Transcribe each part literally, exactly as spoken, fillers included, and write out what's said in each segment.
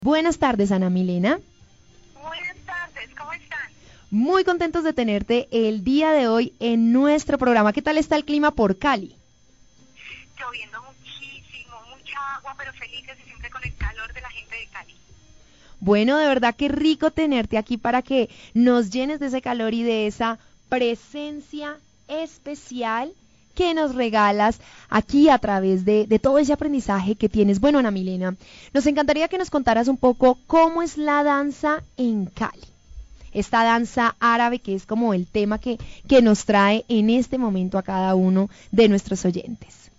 Buenas tardes, Ana Milena. Buenas tardes, ¿cómo están? Muy contentos de tenerte el día de hoy en nuestro programa. ¿Qué tal está el clima por Cali? Lloviendo muchísimo, mucha agua, pero felices y siempre con el calor de la gente de Cali. Bueno, de verdad qué rico tenerte aquí para que nos llenes de ese calor y de esa presencia especial que nos regalas aquí a través de, de todo ese aprendizaje que tienes. Bueno, Ana Milena, nos encantaría que nos contaras un poco cómo es la danza en Cali. Esta danza árabe que es como el tema que, que nos trae en este momento a cada uno de nuestros oyentes.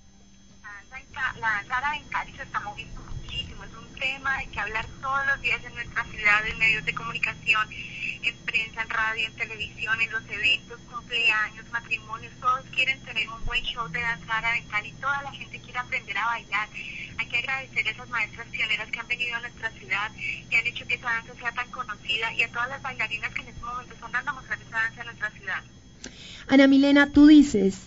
La danza, en Ca- la danza árabe en Cali se está moviendo muchísimo, es un tema de que hablar todos los días en nuestra ciudad, en medios de comunicación, en prensa, en radio, en televisión, en los eventos, cumpleaños, matrimonios, todos quieren tener un buen show de danza árabe en Cali, toda la gente quiere aprender a bailar. Hay que agradecer a esas maestras pioneras que han venido a nuestra ciudad y han hecho que esa danza sea tan conocida, y a todas las bailarinas que en este momento están dando a mostrar esa danza en nuestra ciudad. Ana Milena, tú dices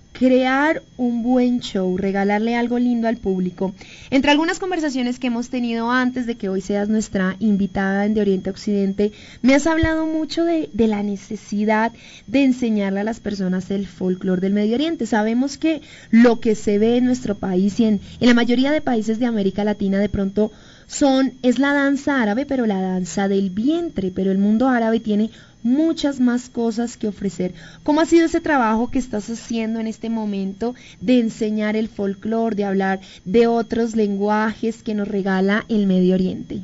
crear un buen show, regalarle algo lindo al público. Entre algunas conversaciones que hemos tenido antes de que hoy seas nuestra invitada en De Oriente a Occidente, me has hablado mucho de, de la necesidad de enseñarle a las personas el folclore del Medio Oriente. Sabemos que lo que se ve en nuestro país y en, en la mayoría de países de América Latina de pronto son, es la danza árabe, pero la danza del vientre, pero el mundo árabe tiene muchas más cosas que ofrecer. ¿Cómo ha sido ese trabajo que estás haciendo en este momento de enseñar el folclore, de hablar de otros lenguajes que nos regala el Medio Oriente?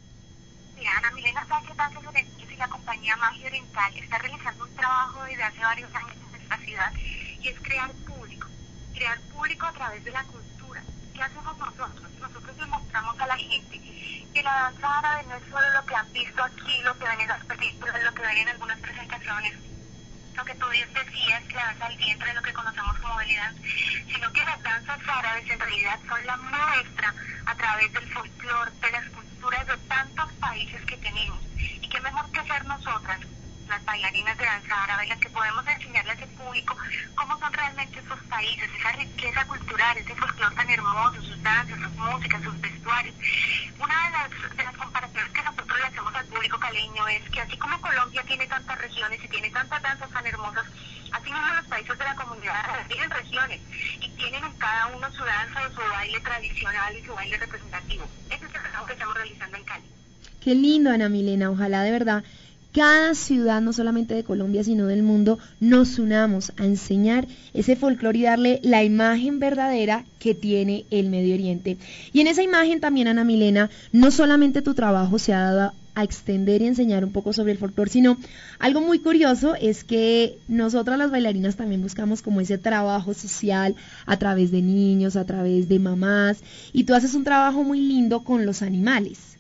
Mira, Ana Milena Sánchez Danzas Orientales y la compañía Magia Oriental está realizando un trabajo desde hace varios años en nuestra ciudad, y es crear público, crear público a través de la cultura. ¿Qué hacemos nosotros? Nosotros le mostramos a la gente que la danza árabe no es solo lo que han visto aquí, lo que ven en las películas, lo que ven en algunas presentaciones, lo que tú decías, que la danza del vientre, lo que conocemos como belly dance, sino que las danzas árabes en realidad son la muestra a través del folclore, de las culturas de tantos países que tenemos. Y qué mejor que ser nosotras, las bailarinas de danza árabe, las que podemos enseñarle a ese público cómo son realmente esos países, esa riqueza cultural, ese folclore tan hermoso, sus danzas, sus músicas, sus vestuarios. Una de las, de las comparaciones que nosotros le hacemos al público caleño es que así como Colombia tiene tantas regiones y tiene tantas danzas tan hermosas, así mismo los países de la comunidad árabe tienen regiones y tienen en cada uno su danza o su baile tradicional y su baile representativo. Ese es el trabajo que estamos realizando en Cali. Qué lindo, Ana Milena, ojalá de verdad cada ciudad, no solamente de Colombia, sino del mundo, nos unamos a enseñar ese folclore y darle la imagen verdadera que tiene el Medio Oriente. Y en esa imagen también, Ana Milena, no solamente tu trabajo se ha dado a, a extender y enseñar un poco sobre el folclore, sino algo muy curioso es que nosotras las bailarinas también buscamos como ese trabajo social a través de niños, a través de mamás, y tú haces un trabajo muy lindo con los animales.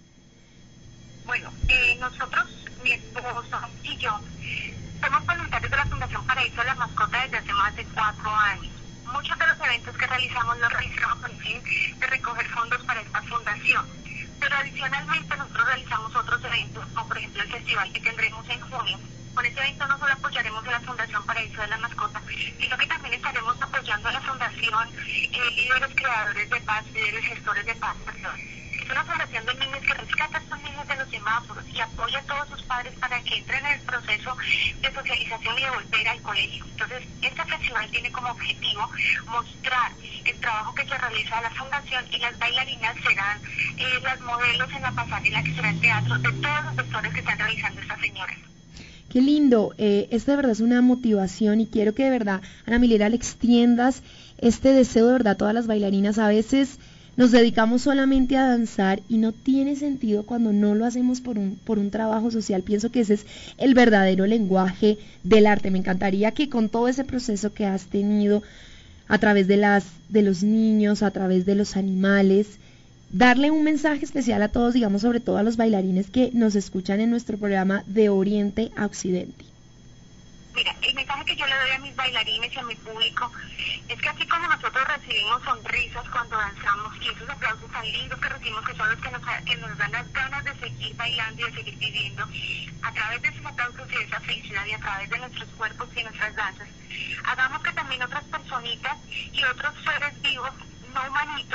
Bueno, eh, nosotros, mi esposo y yo, somos voluntarios de la Fundación Paraíso de la Mascota desde hace más de cuatro años. Muchos de los eventos que realizamos los realizamos con el fin de recoger fondos para esta fundación. Pero adicionalmente nosotros realizamos otros eventos, como por ejemplo el festival que tendremos en junio. Con este evento no solo apoyaremos a la Fundación Paraíso de la Mascota, sino que también estaremos apoyando a la Fundación eh, Líderes Creadores de Paz, Líderes Gestores de Paz, perdón. Es una fundación de niños que rescata a estos niños de los semáforos y apoya a todos sus padres para que entren en el proceso de socialización y de volver al colegio. Entonces, este festival tiene como objetivo mostrar el trabajo que se realiza a la fundación, y las bailarinas serán eh, las modelos en la pasarela que será el teatro de todos los vectores que están realizando estas señoras. Qué lindo, eh, esto de verdad es una motivación y quiero que de verdad, Ana Milena, le extiendas este deseo de verdad a todas las bailarinas. A veces nos dedicamos solamente a danzar y no tiene sentido cuando no lo hacemos por un, por un trabajo social. Pienso que ese es el verdadero lenguaje del arte. Me encantaría que con todo ese proceso que has tenido a través de, las, de los niños, a través de los animales, darle un mensaje especial a todos, digamos sobre todo a los bailarines que nos escuchan en nuestro programa De Oriente a Occidente. Mira, el mensaje que yo le doy a mis bailarines y a mi público es que así como nosotros recibimos sonrisas cuando danzamos y esos aplausos tan lindos que recibimos, que son los que nos, que nos dan las ganas de seguir bailando y de seguir viviendo, a través de esos aplausos y de esa felicidad y a través de nuestros cuerpos y nuestras danzas, hagamos que también otras personitas y otros seres vivos no humanitos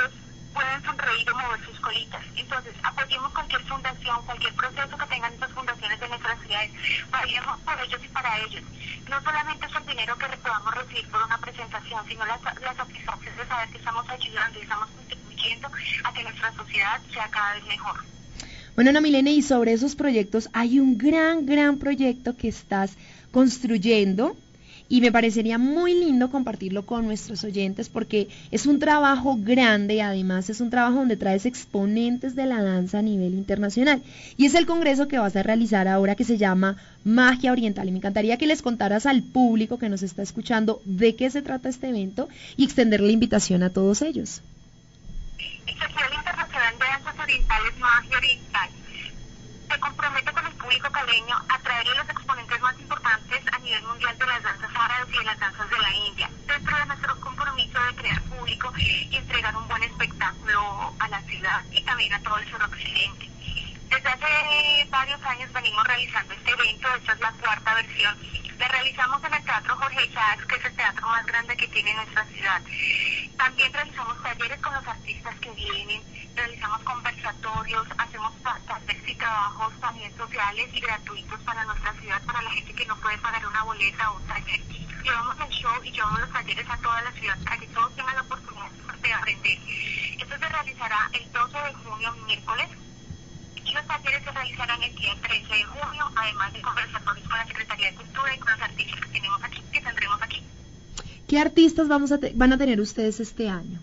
pueden sonreír o mover sus colitas. Entonces, apoyemos cualquier fundación, cualquier proceso que tengan estas fundaciones de nuestras ciudades. Vayamos por ellos y para ellos. No solamente es el dinero que podamos recibir por una presentación, sino la, la satisfacción de saber que estamos ayudando y estamos contribuyendo a que nuestra sociedad sea cada vez mejor. Bueno, Ana Milena, y sobre esos proyectos, hay un gran, gran proyecto que estás construyendo y me parecería muy lindo compartirlo con nuestros oyentes porque es un trabajo grande y además es un trabajo donde traes exponentes de la danza a nivel internacional. Y es el congreso que vas a realizar ahora que se llama Magia Oriental. Y me encantaría que les contaras al público que nos está escuchando de qué se trata este evento y extender la invitación a todos ellos. El Festival Internacional de Danzas Orientales Magia Oriental se compromete con el público caleño a traerle los exponentes más importantes a nivel mundial de las danzas árabes y de las danzas de la India, dentro de nuestro compromiso de crear público y entregar un buen espectáculo a la ciudad y también a todo el suroccidente. Desde hace varios años venimos realizando este evento, esta es la cuarta versión. La realizamos en el Teatro Jorge Isaacs, que es el teatro más grande que tiene nuestra ciudad. También realizamos talleres con los artistas que vienen, realizamos conversatorios, hacemos talleres y trabajos también sociales y gratuitos para nuestra ciudad, para la gente que no puede pagar una boleta o un taller. Llevamos el show y llevamos los talleres a toda la ciudad para que todos tengan la oportunidad de aprender. Esto se realizará el doce de junio, miércoles, y los talleres se realizarán el día trece de junio, además de conversatorios con la Secretaría de Cultura y con los artistas que tenemos aquí, que tendremos aquí. ¿Qué artistas vamos a te- van a tener ustedes este año?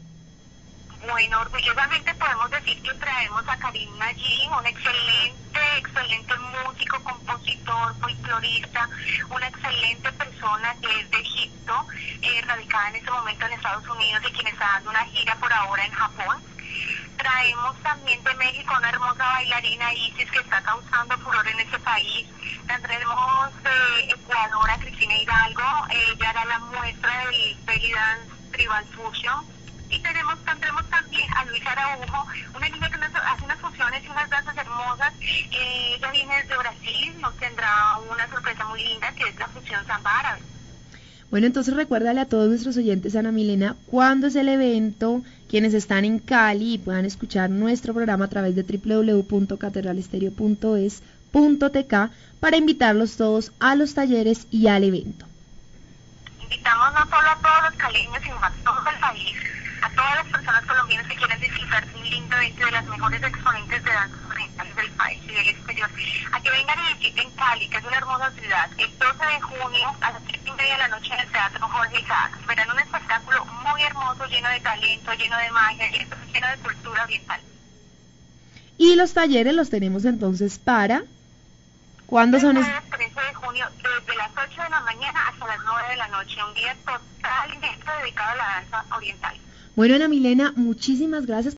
Bueno, orgullosamente podemos decir que traemos a Karim Najim, un excelente, excelente músico, compositor, folclorista, una excelente persona que es de Egipto, eh, radicada en este momento en Estados Unidos y quien está dando una gira por ahora en Japón. Traemos también de México una hermosa bailarina, Isis, que está causando furor en ese país. Tendremos de Ecuador a Cristina Hidalgo, ella hará la muestra del Belly Dance Tribal Fusion. Y tenemos, tendremos también a Luis Araujo, una niña que nos hace unas fusiones y unas danzas hermosas. Eh, ella viene desde Brasil, nos tendrá una sorpresa muy linda que es la fusión samba árabe. Bueno, entonces recuérdale a todos nuestros oyentes, Ana Milena, cuándo es el evento, quienes están en Cali y puedan escuchar nuestro programa a través de doble u doble u doble u punto catedralestereo punto es punto t k para invitarlos todos a los talleres y al evento. Invitamos no solo a todos los caleños, sino a todo el país, a todas las personas colombianas que quieran disfrutar de un lindo evento de las mejores exponentes de danzas orientales del país y del exterior, a que vengan y visiten Cali, que es una hermosa ciudad, el doce de junio a las siete y media de la noche en el Teatro Jorge Isaacs. Verán un espectáculo muy hermoso, lleno de talento, lleno de magia, lleno de cultura oriental. Y los talleres los tenemos entonces para... ¿Cuándo son? El trece de junio, desde las ocho de la mañana hasta las nueve de la noche, un día totalmente dedicado a la danza oriental. Bueno, Ana Milena, muchísimas gracias.